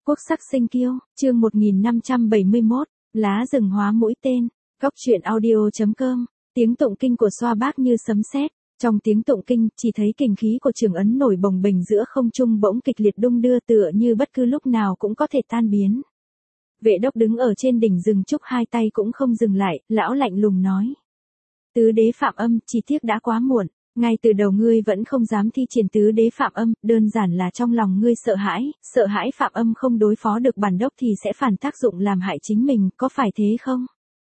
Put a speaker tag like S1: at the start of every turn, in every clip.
S1: Quốc sắc sinh kiêu, chương 1571, lá rừng hóa mũi tên, góc truyện audio.com, tiếng tụng kinh của Xoa Bác như sấm sét. Trong tiếng tụng kinh, chỉ thấy kình khí của Trường Ấn nổi bồng bềnh giữa không trung bỗng kịch liệt đung đưa tựa như bất cứ lúc nào cũng có thể tan biến. Vệ đốc đứng ở trên đỉnh rừng trúc hai tay cũng không dừng lại, lão lạnh lùng nói. Tứ đế Phạm Âm, chỉ tiếc đã quá muộn, ngay từ đầu ngươi vẫn không dám thi triển tứ đế Phạm Âm, đơn giản là trong lòng ngươi sợ hãi Phạm Âm không đối phó được bản đốc thì sẽ phản tác dụng làm hại chính mình, có phải thế không?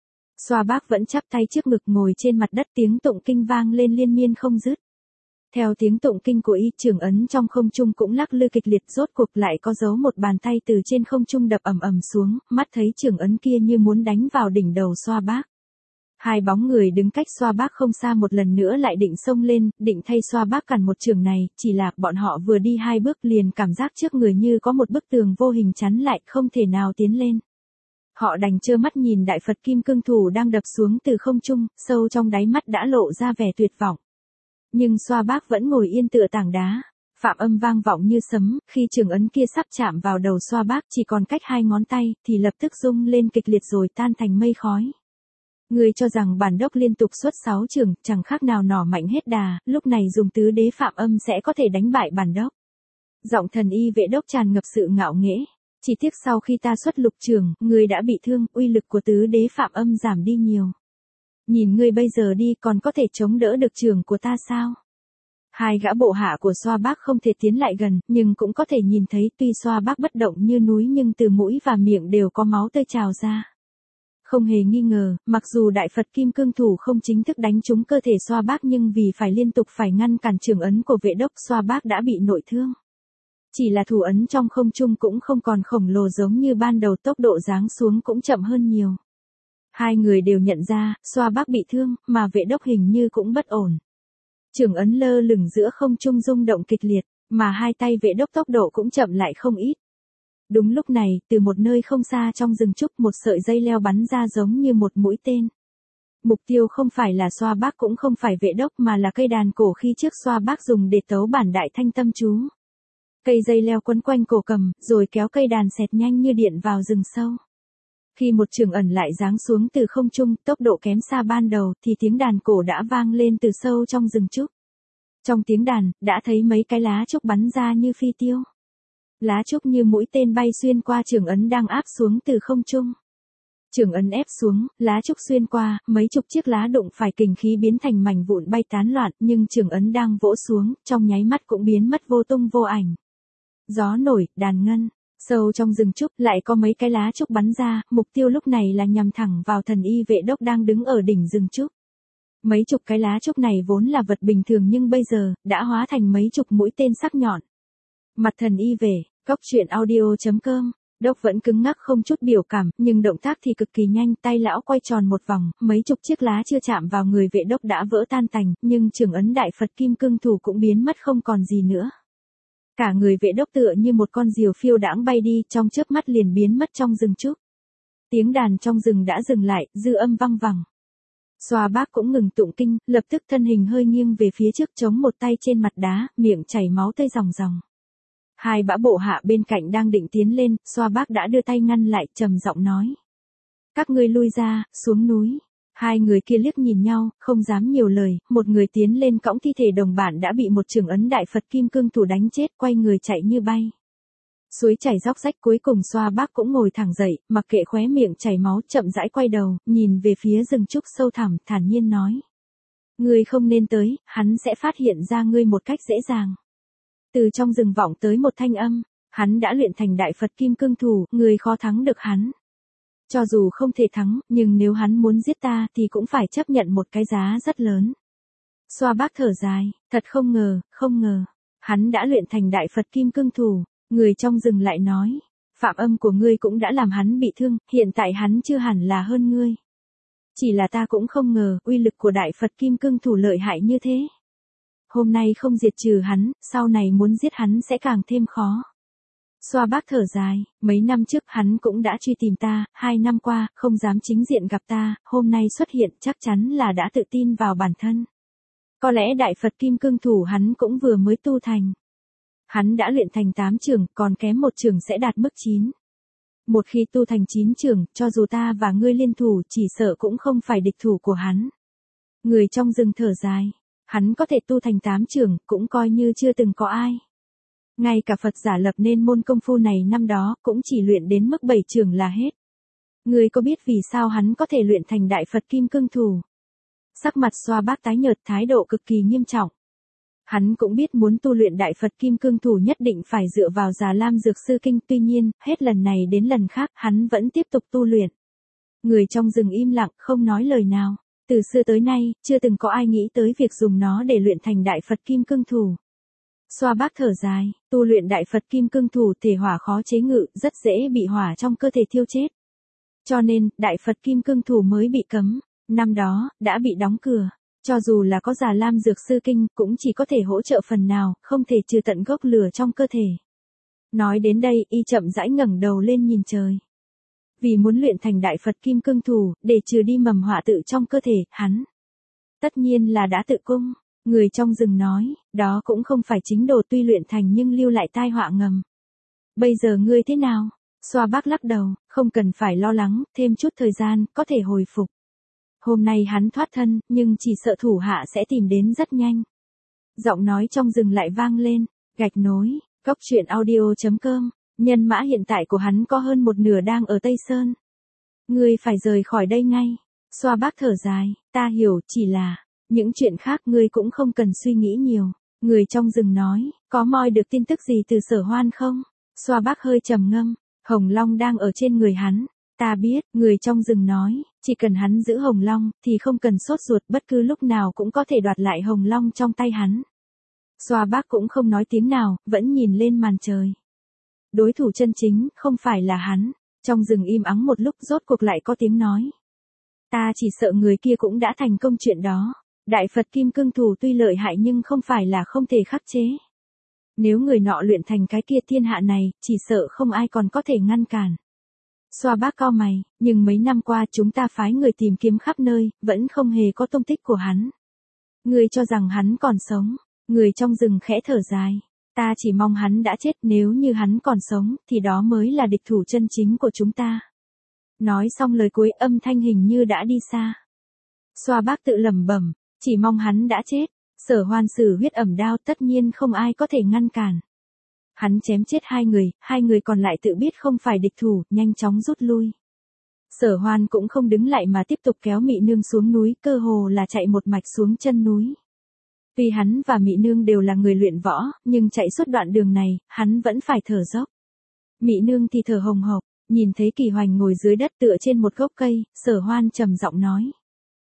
S1: Xoa Bác vẫn chắp tay trước ngực ngồi trên mặt đất, tiếng tụng kinh vang lên liên miên không dứt. Theo tiếng tụng kinh của y, Trường Ấn trong không trung cũng lắc lư kịch liệt, rốt cuộc lại có dấu một bàn tay từ trên không trung đập ầm ầm xuống, mắt thấy Trường Ấn kia như muốn đánh vào đỉnh đầu Xoa Bác. Hai bóng người đứng cách Xoa Bác không xa một lần nữa lại định xông lên, định thay Xoa Bác cản một trường này, chỉ là bọn họ vừa đi hai bước liền cảm giác trước người như có một bức tường vô hình chắn lại, không thể nào tiến lên. Họ đành trơ mắt nhìn Đại Phật Kim Cương Thủ đang đập xuống từ không trung, sâu trong đáy mắt đã lộ ra vẻ tuyệt vọng. Nhưng Xoa Bác vẫn ngồi yên tựa tảng đá. Phạm Âm vang vọng như sấm, khi Trường Ấn kia sắp chạm vào đầu Xoa Bác chỉ còn cách hai ngón tay, thì lập tức rung lên kịch liệt rồi tan thành mây khói. Ngươi cho rằng bản đốc liên tục xuất 6 trường, chẳng khác nào nỏ mạnh hết đà, lúc này dùng tứ đế Phạm Âm sẽ có thể đánh bại bản đốc. Giọng thần y Vệ đốc tràn ngập sự ngạo nghễ. Chỉ tiếc sau khi ta xuất lục trường, ngươi đã bị thương, uy lực của tứ đế Phạm Âm giảm đi nhiều. Nhìn ngươi bây giờ đi, còn có thể chống đỡ được trường của ta sao? Hai gã bộ hạ của Xoa Bác không thể tiến lại gần, nhưng cũng có thể nhìn thấy tuy Xoa Bác bất động như núi nhưng từ mũi và miệng đều có máu tươi trào ra. Không hề nghi ngờ, mặc dù Đại Phật Kim Cương Thủ không chính thức đánh trúng cơ thể Xoa Bác nhưng vì phải liên tục phải ngăn cản Trường Ấn của Vệ đốc, Xoa Bác đã bị nội thương. Chỉ là thủ ấn trong không trung cũng không còn khổng lồ giống như ban đầu, tốc độ giáng xuống cũng chậm hơn nhiều. Hai người đều nhận ra, Xoa Bác bị thương, mà Vệ đốc hình như cũng bất ổn. Trường Ấn lơ lửng giữa không trung rung động kịch liệt, mà hai tay Vệ đốc tốc độ cũng chậm lại không ít. Đúng lúc này, từ một nơi không xa trong rừng trúc, một sợi dây leo bắn ra giống như một mũi tên. Mục tiêu không phải là Xoa Bác cũng không phải Vệ đốc mà là cây đàn cổ khi trước Xoa Bác dùng để tấu bản Đại Thanh Tâm chú. Cây dây leo quấn quanh cổ cầm, rồi kéo cây đàn xẹt nhanh như điện vào rừng sâu. Khi một trường ẩn lại giáng xuống từ không trung, tốc độ kém xa ban đầu, thì tiếng đàn cổ đã vang lên từ sâu trong rừng trúc. Trong tiếng đàn, đã thấy mấy cái lá trúc bắn ra như phi tiêu. Lá trúc như mũi tên bay xuyên qua Trường Ấn đang áp xuống từ không trung. Trường Ấn ép xuống, lá trúc xuyên qua, mấy chục chiếc lá đụng phải kình khí biến thành mảnh vụn bay tán loạn, nhưng Trường Ấn đang vỗ xuống, trong nháy mắt cũng biến mất vô tung vô ảnh. Gió nổi, đàn ngân, sâu trong rừng trúc lại có mấy cái lá trúc bắn ra, mục tiêu lúc này là nhằm thẳng vào thần y Vệ đốc đang đứng ở đỉnh rừng trúc. Mấy chục cái lá trúc này vốn là vật bình thường nhưng bây giờ, đã hóa thành mấy chục mũi tên sắc nhọn. Mặt thần y về, góc truyện audio.com, đốc vẫn cứng ngắc không chút biểu cảm, nhưng động tác thì cực kỳ nhanh, tay lão quay tròn một vòng, mấy chục chiếc lá chưa chạm vào người Vệ đốc đã vỡ tan tành, nhưng Trường Ấn Đại Phật Kim Cương Thủ cũng biến mất không còn gì nữa. Cả người Vệ đốc tựa như một con diều phiêu đãng bay đi, trong chớp mắt liền biến mất trong rừng trúc. Tiếng đàn trong rừng đã dừng lại, dư âm văng vẳng. Xoa Bác cũng ngừng tụng kinh, lập tức thân hình hơi nghiêng về phía trước, chống một tay trên mặt đá, miệng chảy máu tươi ròng ròng. Hai bã bộ hạ bên cạnh đang định tiến lên, Xoa Bác đã đưa tay ngăn lại, trầm giọng nói. Các ngươi lui ra, xuống núi. Hai người kia liếc nhìn nhau, không dám nhiều lời, một người tiến lên cõng thi thể đồng bạn đã bị một Trường Ấn Đại Phật Kim Cương Thủ đánh chết, quay người chạy như bay. Suối chảy róc rách, cuối cùng Xoa Bác cũng ngồi thẳng dậy, mặc kệ khóe miệng chảy máu, chậm rãi quay đầu, nhìn về phía rừng trúc sâu thẳm, thản nhiên nói. Ngươi không nên tới, hắn sẽ phát hiện ra ngươi một cách dễ dàng. Từ trong rừng vọng tới một thanh âm, hắn đã luyện thành Đại Phật Kim Cương Thủ, ngươi khó thắng được hắn. Cho dù không thể thắng, nhưng nếu hắn muốn giết ta thì cũng phải chấp nhận một cái giá rất lớn. Xoa Bác thở dài, thật không ngờ, hắn đã luyện thành Đại Phật Kim Cương Thủ. Người trong rừng lại nói, Phạm Âm của ngươi cũng đã làm hắn bị thương, hiện tại hắn chưa hẳn là hơn ngươi. Chỉ là ta cũng không ngờ, uy lực của Đại Phật Kim Cương Thủ lợi hại như thế. Hôm nay không diệt trừ hắn, sau này muốn giết hắn sẽ càng thêm khó. Xoa Bác thở dài, mấy năm trước hắn cũng đã truy tìm ta, 2 năm qua, không dám chính diện gặp ta, hôm nay xuất hiện chắc chắn là đã tự tin vào bản thân. Có lẽ Đại Phật Kim Cương Thủ hắn cũng vừa mới tu thành. Hắn đã luyện thành 8 trường, còn kém một trường sẽ đạt mức 9. Một khi tu thành 9 trường, cho dù ta và ngươi liên thủ chỉ sợ cũng không phải địch thủ của hắn. Người trong rừng thở dài. Hắn có thể tu thành 8 trường, cũng coi như chưa từng có ai. Ngay cả Phật giả lập nên môn công phu này năm đó, cũng chỉ luyện đến mức 7 trường là hết. Ngươi có biết vì sao hắn có thể luyện thành Đại Phật Kim Cương Thủ? Sắc mặt Xoa Bác tái nhợt, thái độ cực kỳ nghiêm trọng. Hắn cũng biết muốn tu luyện Đại Phật Kim Cương Thủ nhất định phải dựa vào Già Lam Dược Sư Kinh, tuy nhiên, hết lần này đến lần khác, hắn vẫn tiếp tục tu luyện. Người trong rừng im lặng, không nói lời nào. Từ xưa tới nay, chưa từng có ai nghĩ tới việc dùng nó để luyện thành Đại Phật Kim Cương Thủ. Xoa Bác thở dài, tu luyện Đại Phật Kim Cương Thủ thể hỏa khó chế ngự, rất dễ bị hỏa trong cơ thể thiêu chết. Cho nên, Đại Phật Kim Cương Thủ mới bị cấm. Năm đó, đã bị đóng cửa. Cho dù là có Già Lam Dược Sư Kinh, cũng chỉ có thể hỗ trợ phần nào, không thể trừ tận gốc lửa trong cơ thể. Nói đến đây, y chậm rãi ngẩng đầu lên nhìn trời. Vì muốn luyện thành Đại Phật Kim Cương Thủ, để trừ đi mầm họa tự trong cơ thể, hắn tất nhiên là đã tự cung. Người trong rừng nói, đó cũng không phải chính đồ, tuy luyện thành nhưng lưu lại tai họa ngầm. Bây giờ ngươi thế nào? Xoa Bác lắc đầu, không cần phải lo lắng, thêm chút thời gian, có thể hồi phục. Hôm nay hắn thoát thân, nhưng chỉ sợ thủ hạ sẽ tìm đến rất nhanh. Giọng nói trong rừng lại vang lên, gạch nối, coctruyện.audio.com, nhân mã hiện tại của hắn có hơn một nửa đang ở Tây Sơn. Ngươi phải rời khỏi đây ngay. Xoa Bác thở dài, ta hiểu, chỉ là, những chuyện khác ngươi cũng không cần suy nghĩ nhiều. Người trong rừng nói, có moi được tin tức gì từ Sở Hoan không? Xoa Bác hơi trầm ngâm, Hồng Long đang ở trên người hắn. Ta biết, người trong rừng nói, chỉ cần hắn giữ Hồng Long, thì không cần sốt ruột, bất cứ lúc nào cũng có thể đoạt lại Hồng Long trong tay hắn. Xoa Bác cũng không nói tiếng nào, vẫn nhìn lên màn trời. Đối thủ chân chính, không phải là hắn. Trong rừng im ắng một lúc, rốt cuộc lại có tiếng nói. Ta chỉ sợ người kia cũng đã thành công chuyện đó. Đại Phật Kim Cương Thủ tuy lợi hại nhưng không phải là không thể khắc chế. Nếu người nọ luyện thành cái kia, thiên hạ này, chỉ sợ không ai còn có thể ngăn cản. Xoa Bác cau mày, nhưng mấy năm qua chúng ta phái người tìm kiếm khắp nơi, vẫn không hề có tung tích của hắn. Người cho rằng hắn còn sống. Người trong rừng khẽ thở dài. Ta chỉ mong hắn đã chết, nếu như hắn còn sống, thì đó mới là địch thủ chân chính của chúng ta. Nói xong lời cuối, âm thanh hình như đã đi xa. Xoa Bác tự lẩm bẩm, chỉ mong hắn đã chết. Sở Hoan sử huyết ẩm đao, tất nhiên không ai có thể ngăn cản. Hắn chém chết hai người còn lại tự biết không phải địch thủ, nhanh chóng rút lui. Sở Hoan cũng không đứng lại mà tiếp tục kéo Mị Nương xuống núi, cơ hồ là chạy một mạch xuống chân núi. Tuy hắn và Mị Nương đều là người luyện võ, nhưng chạy suốt đoạn đường này, hắn vẫn phải thở dốc. Mị Nương thì thở hồng hộc, nhìn thấy Kỳ Hoành ngồi dưới đất tựa trên một gốc cây, Sở Hoan trầm giọng nói.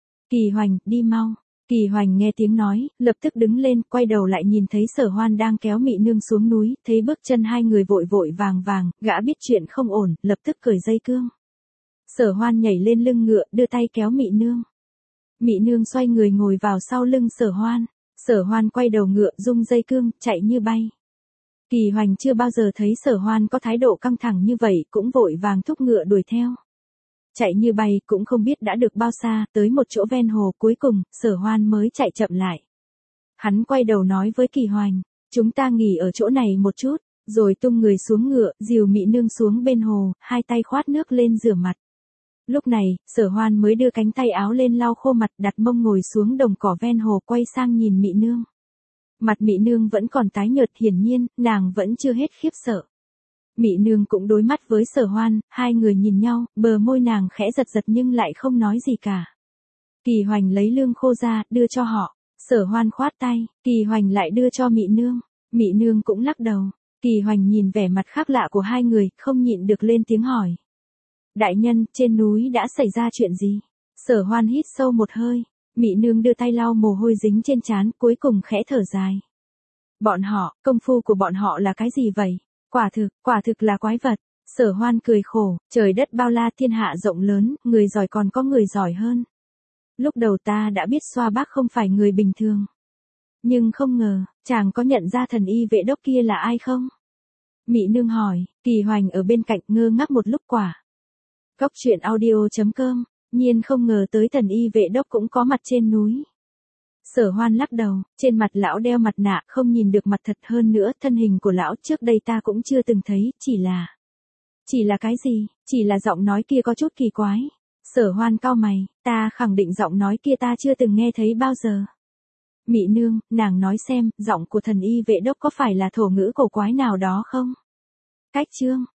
S1: Kỳ Hoành, đi mau. Kỳ Hoành nghe tiếng nói, lập tức đứng lên, quay đầu lại nhìn thấy Sở Hoan đang kéo Mị Nương xuống núi, thấy bước chân hai người vội vội vàng vàng, gã biết chuyện không ổn, lập tức cởi dây cương. Sở Hoan nhảy lên lưng ngựa, đưa tay kéo Mị Nương. Mị Nương xoay người ngồi vào sau lưng Sở Hoan. Sở Hoan quay đầu ngựa, rung dây cương, chạy như bay. Kỳ Hoành chưa bao giờ thấy Sở Hoan có thái độ căng thẳng như vậy, cũng vội vàng thúc ngựa đuổi theo. Chạy như bay, cũng không biết đã được bao xa, tới một chỗ ven hồ, cuối cùng, Sở Hoan mới chạy chậm lại. Hắn quay đầu nói với Kỳ Hoành, chúng ta nghỉ ở chỗ này một chút, rồi tung người xuống ngựa, dìu Mị Nương xuống bên hồ, hai tay khoát nước lên rửa mặt. Lúc này, Sở Hoan mới đưa cánh tay áo lên lau khô mặt, đặt mông ngồi xuống đồng cỏ ven hồ, quay sang nhìn Mị Nương. Mặt Mị Nương vẫn còn tái nhợt, hiển nhiên, nàng vẫn chưa hết khiếp sợ. Mị Nương cũng đối mắt với Sở Hoan, hai người nhìn nhau, bờ môi nàng khẽ giật giật nhưng lại không nói gì cả. Kỳ Hoành lấy lương khô ra, đưa cho họ. Sở Hoan khoát tay, Kỳ Hoành lại đưa cho Mị Nương. Mị Nương cũng lắc đầu. Kỳ Hoành nhìn vẻ mặt khác lạ của hai người, không nhịn được lên tiếng hỏi. Đại nhân, trên núi đã xảy ra chuyện gì? Sở Hoan hít sâu một hơi. Mị Nương đưa tay lau mồ hôi dính trên trán, cuối cùng khẽ thở dài. Bọn họ, công phu của bọn họ là cái gì vậy? Quả thực là quái vật. Sở Hoan cười khổ, trời đất bao la, thiên hạ rộng lớn, người giỏi còn có người giỏi hơn. Lúc đầu ta đã biết Xoa Bác không phải người bình thường. Nhưng không ngờ, chàng có nhận ra thần y vệ đốc kia là ai không? Mị Nương hỏi. Kỳ Hoành ở bên cạnh ngơ ngác một lúc. Coctruyện.audio.com, nhiên không ngờ tới thần y vệ đốc cũng có mặt trên núi. Sở Hoan lắc đầu, trên mặt lão đeo mặt nạ không nhìn được mặt thật, hơn nữa thân hình của lão trước đây ta cũng chưa từng thấy, Chỉ là cái gì? Chỉ là giọng nói kia có chút kỳ quái. Sở Hoan cau mày, ta khẳng định giọng nói kia ta chưa từng nghe thấy bao giờ. Mị nương, nàng nói xem, giọng của thần y vệ đốc có phải là thổ ngữ cổ quái nào đó không? Cách chương.